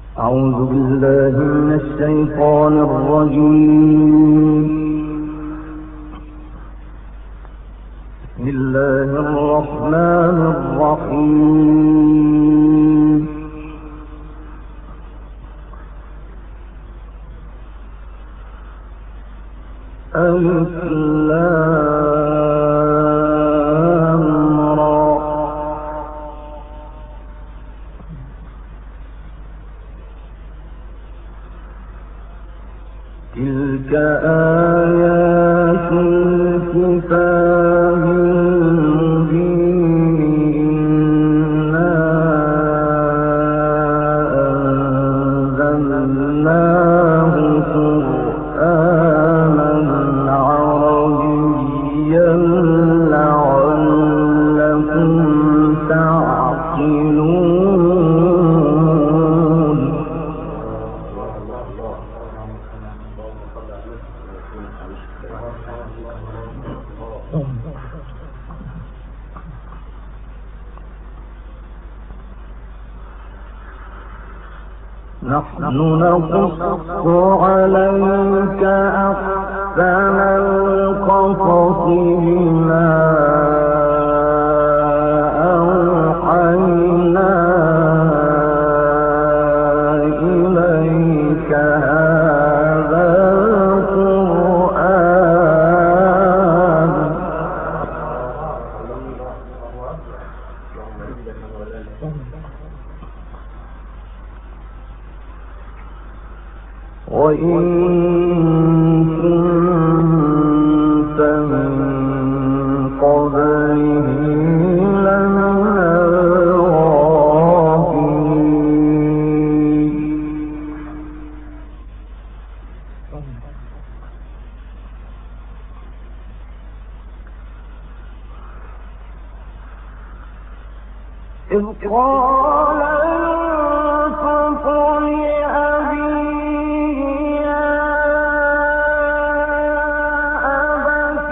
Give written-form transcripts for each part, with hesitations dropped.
أعوذ بالله من الشيطان الرجيم. بسم الله الرحمن الرحيم. ألف لام را. تلك آيات الكتاب المبين. إنا أنزلناه قرآنا عربيا لعلكم تعقلون. نحن نقص عليك أحسن القصص بما أوحينا إليك هذا القرآن. وإن كنت من قبله لمن الغافلين. إذ قال يوسف لأبيه يا أبت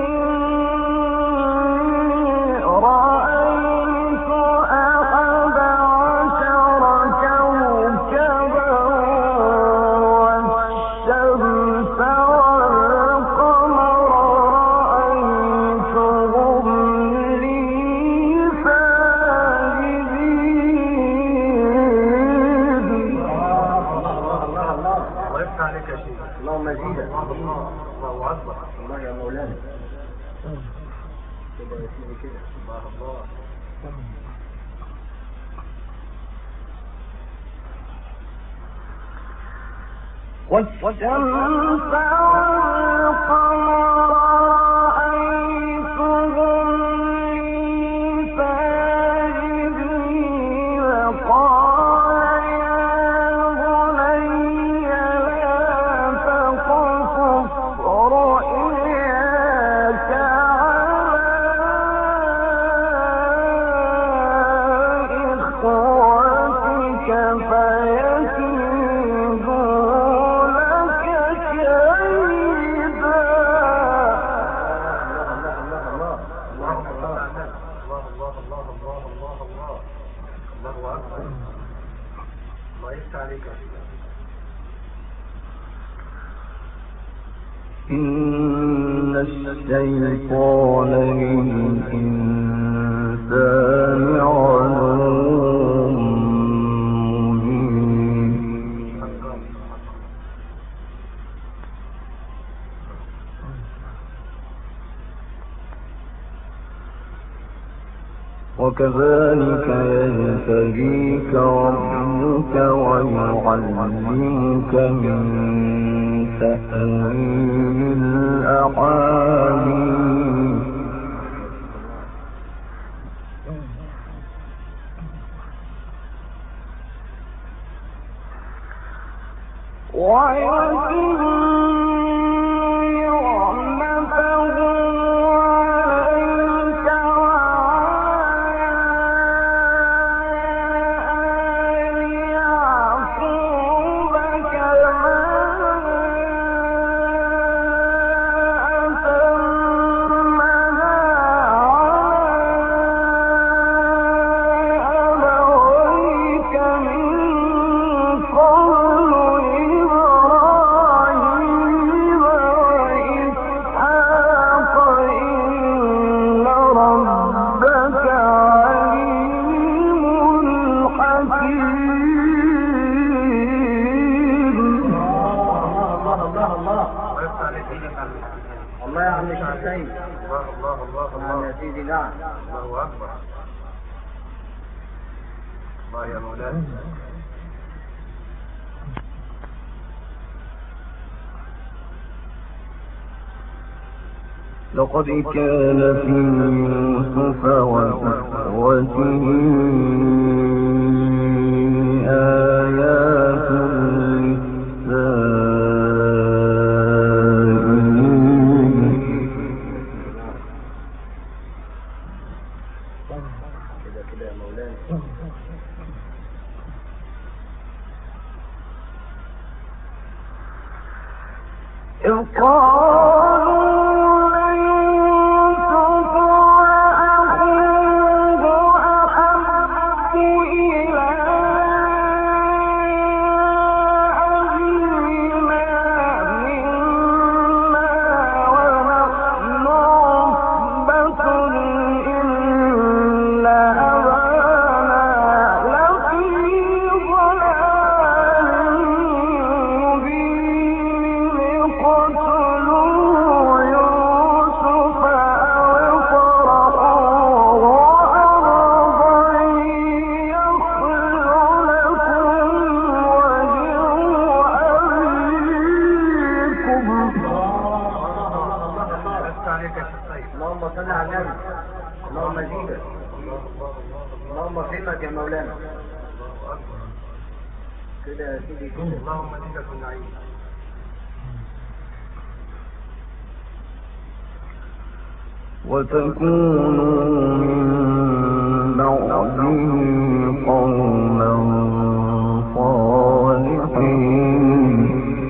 إني رأيت أحد عشر كوكبا والشمس والقمر رأيتهم لي اللهم زيدا. الله أكبر. الله يا مولانا. كده يا سيدي كده. الله الله. والشمس والقمر رأيتهم لي ساجدين. قال يا بني لا تقصص رؤياك على إخوتك فيكيدوا لك كيدا. إن الشيطان للإنسان عدو مبين. وكذلك يجتبيك ربك ويعلمك من تأويل الأحاديث ويتم نعمته عليك وعلى آل يعقوب كما أتمها على أبويك من عم الشيخين. الله الله الله نعم يا سيدي. نعم. الله أكبر. الله يا مولانا. لقد كان في يوسف وإخوته آيات وتكونوا من بعده قوما صالحين.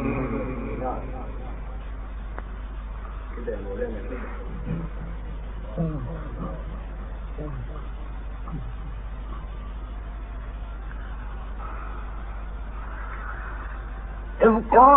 إذ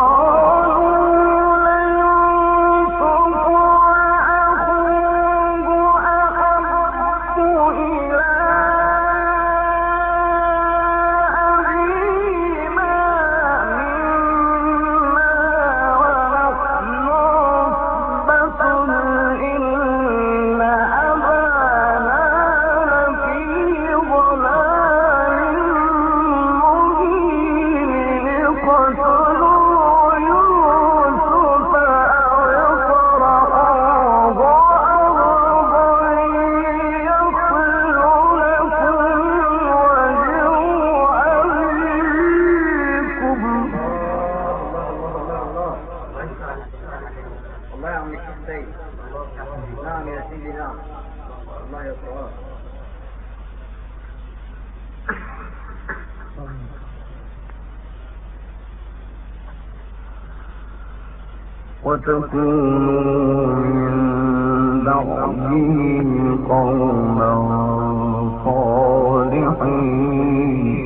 وتكونوا من بعده قوما صالحين.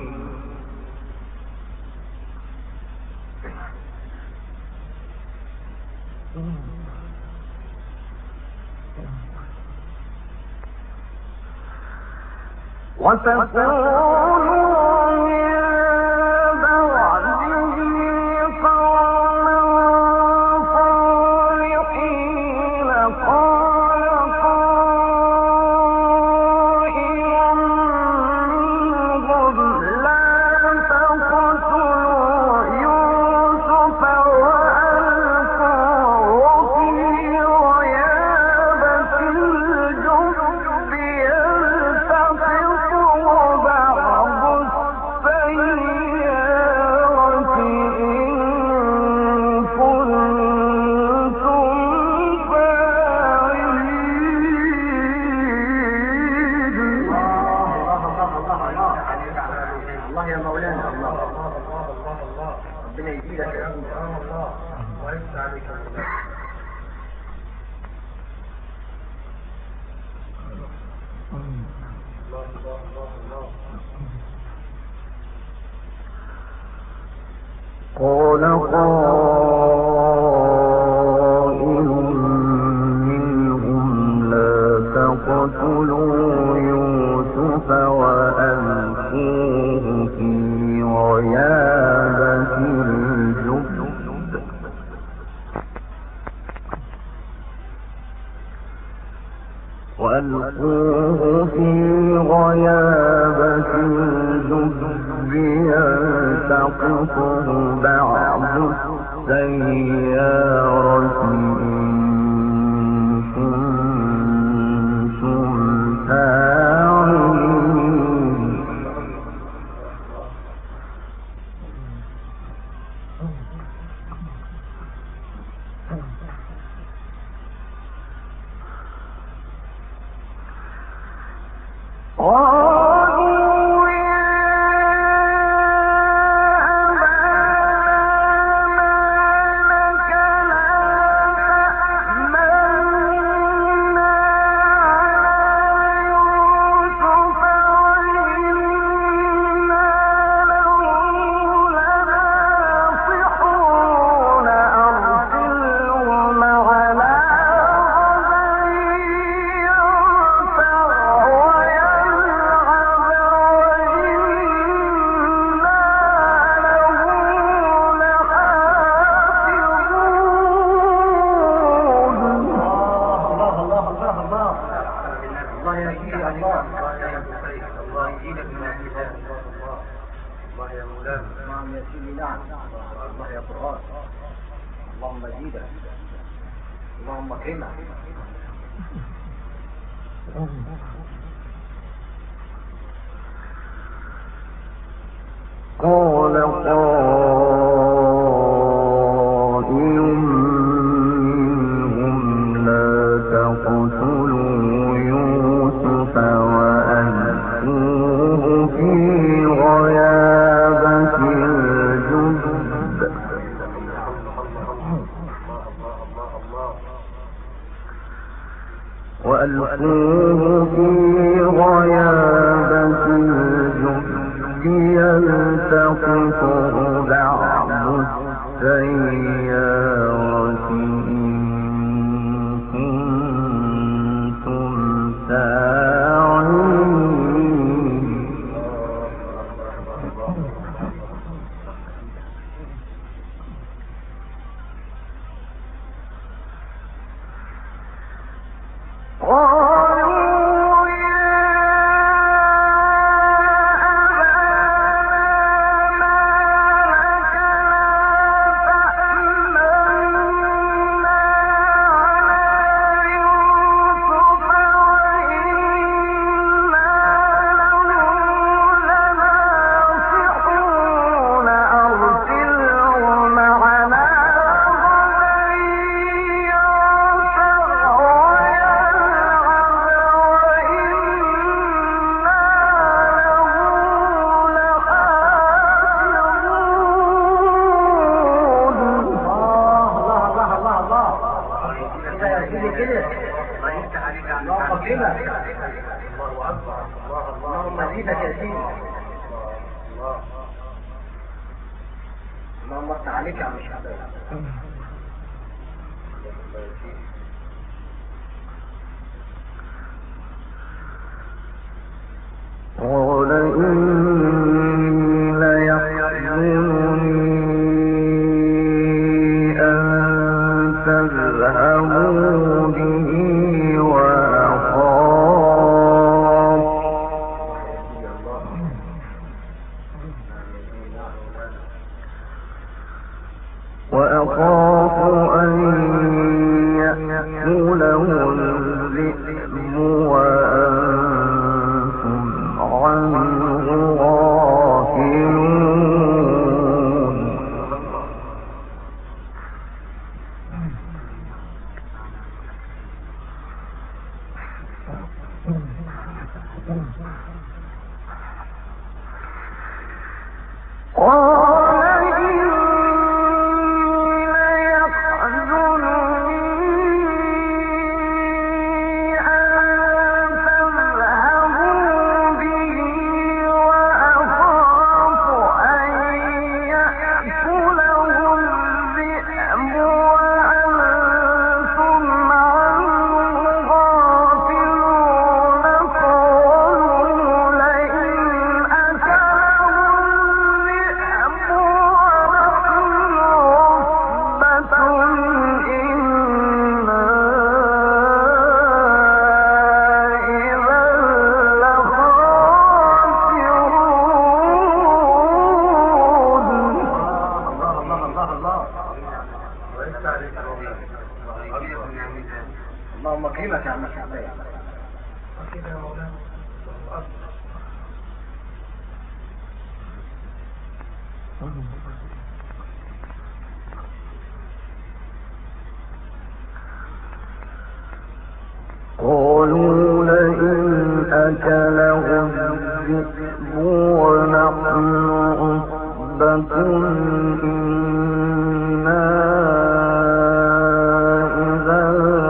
قال قائل منهم لا تقتلوا يوسف وألقوه في غيابة الجب الجب يلتقطه بعض السيارة إن كنتم فاعلين قال قائل منهم لا تقتلوا يوسف وألقوه في غيابة الجب يلتقطه بعض السيارة إن كنتم فاعلين اللهم افتح عليك يا عم الشعبان. قال إني ليحزنني أن تذهبوا به وأخاف أن يأكله الذئب وأنتم عنه غافلون. قالوا لئن أكله الذئب ونحن عصبة إنا إذا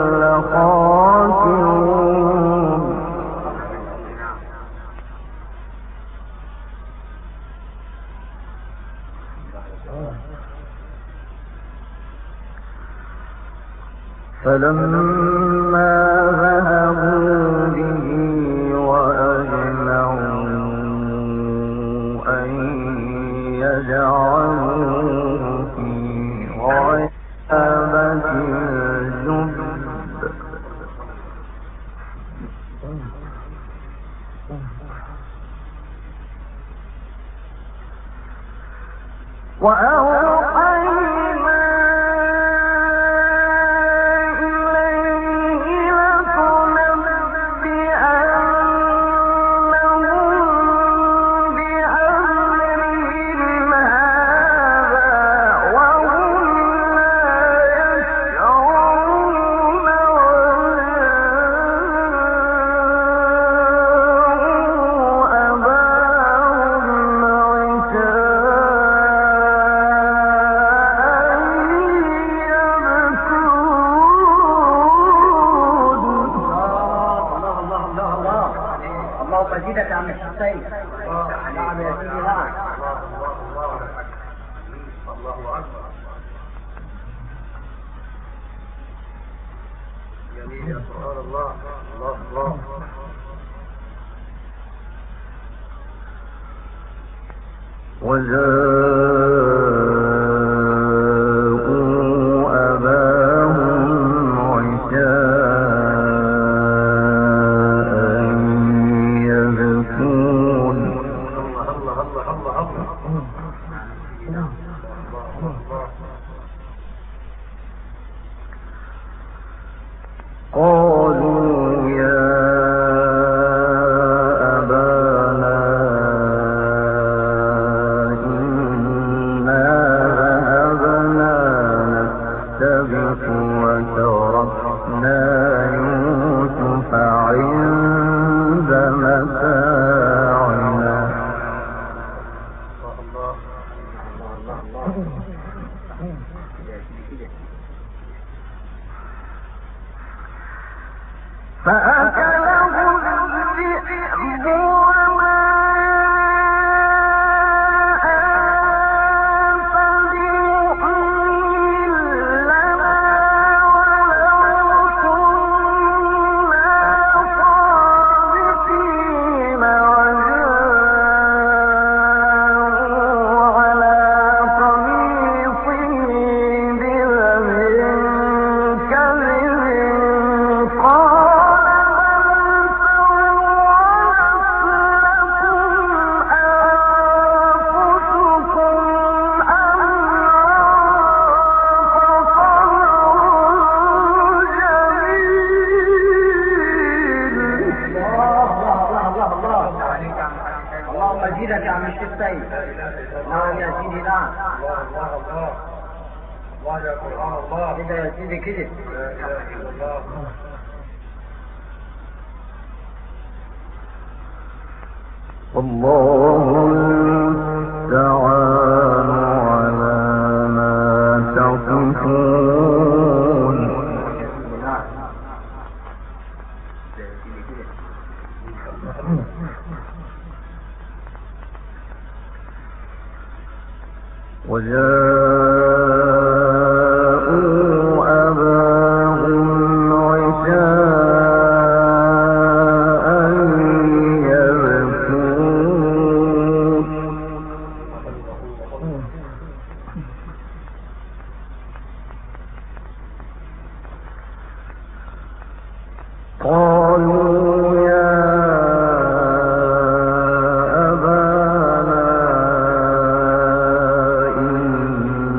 لخاسرون فلما ذهبوا به وأجمعوا أن يجعلوه في غيابة الجب وأوحينا مزيدة عن الشخصين. نعم يا سيدي نعم. الله أكبر. جميل يا سبحان الله. الله الله. قالوا يا أبانا إنا ذهبنا نستبق وتركنا يوسف عند متاعنا فأكله الذئب وما أنت بمؤمن لنا ولو كنا صادقين وجاءوا على قميصه بدم كذب مزيدك عن الشفتين. نعم يا سيدي نعم. الله الله الله. الله يا قرآن الله. كده يا سيدي كده. والله المستعان على ما تصفون. وجاءوا أباهم عشاء يبكون قالوا يا أبانا إنا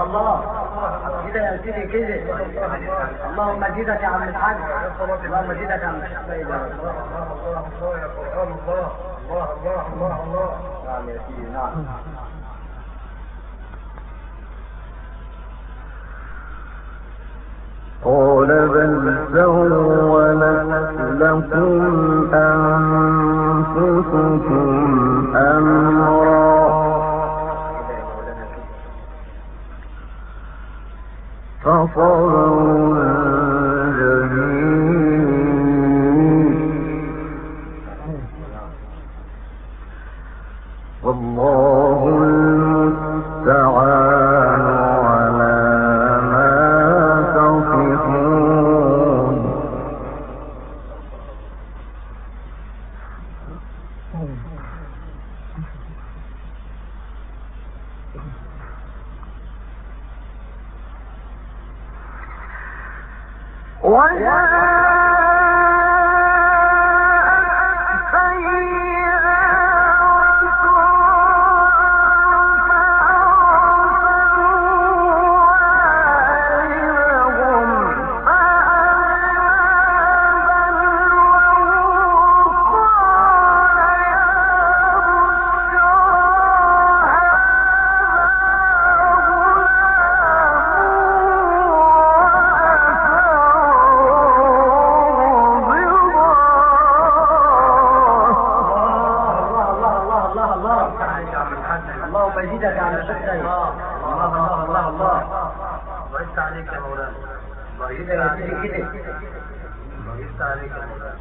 الله كده يا سيدي كده. اللهم زيدك يا عم الحاج، اللهم زيدك يا عم الحاج. الله يا قرآن الله. الله. نعم يا سيدي نعم. قال بل سولت لكم أنفسكم أمرا فصبر جميل والله المستعان على ما تصفون. اللهم زيدك على الشكر. الله. الله يفتح عليك يا مولانا. الله يفتح عليك كده. الله يفتح عليك يا مولانا.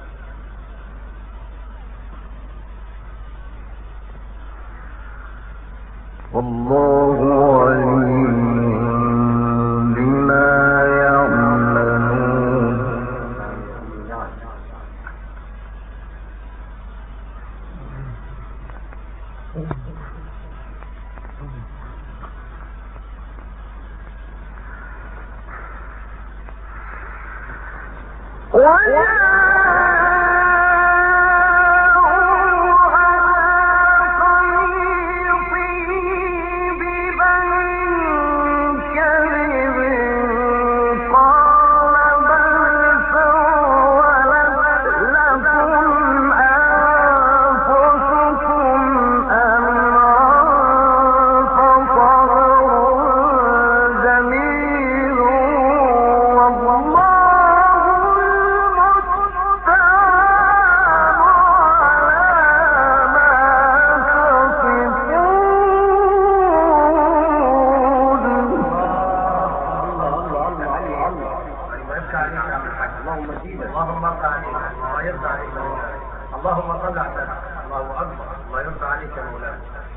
والله عليم بما يعملون. اللهم صل على الله اكبر. الله يرضى عليك يا مولانا.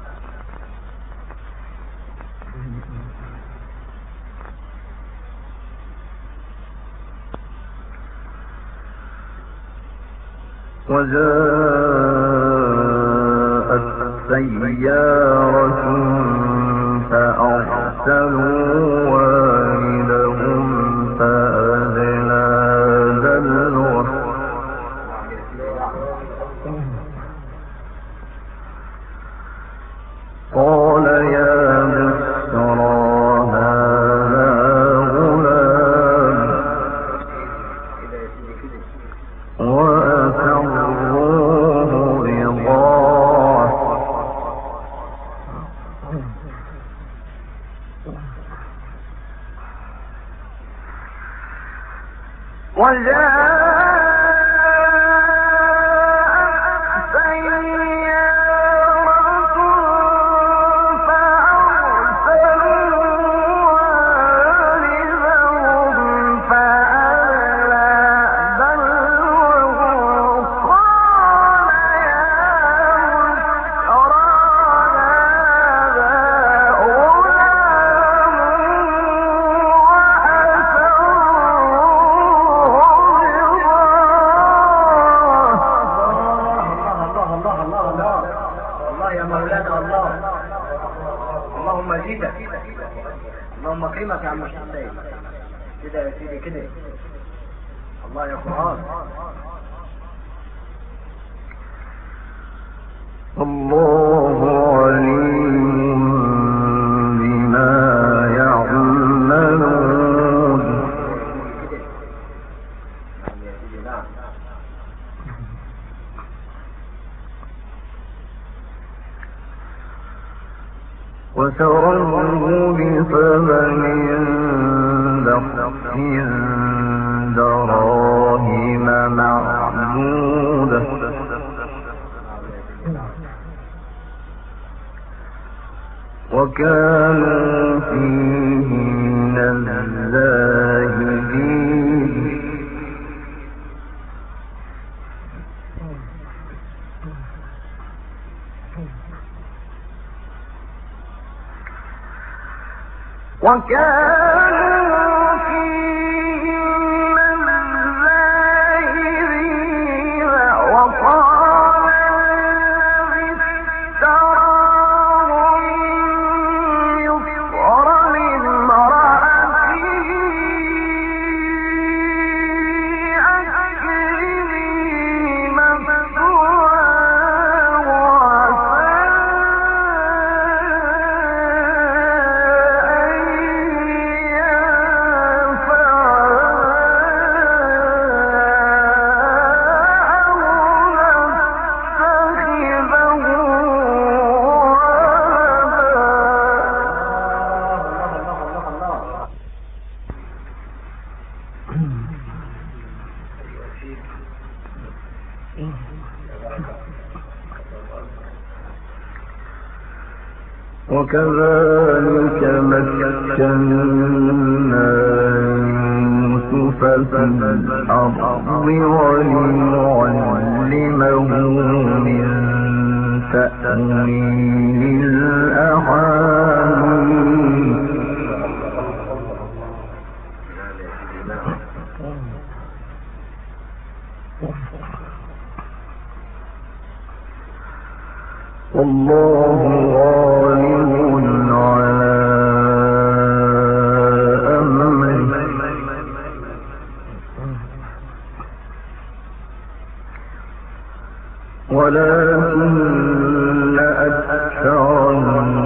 وجاءت سيارة فأرسلوا واردهم فأدلى دلوه قال يا بشرى هذا غلام وأسروه بضاعة اللهم زيدك، اللهم اكرمك يا عم الحسين. كده يا سيدي كده. الله يا قرآن. الله عليم بما بثمن بخس دراهم معدودة وكانوا فيه من الزاهدين وكانوا فيه من الزاهدين وقال الذي اشتراه من مصر لامرأته أكرمي مثواه وكذلك مكنا يوسف في الأرض ولنعلمه من تأويل الأحاديث والله غالب على أمره ولكن أكثر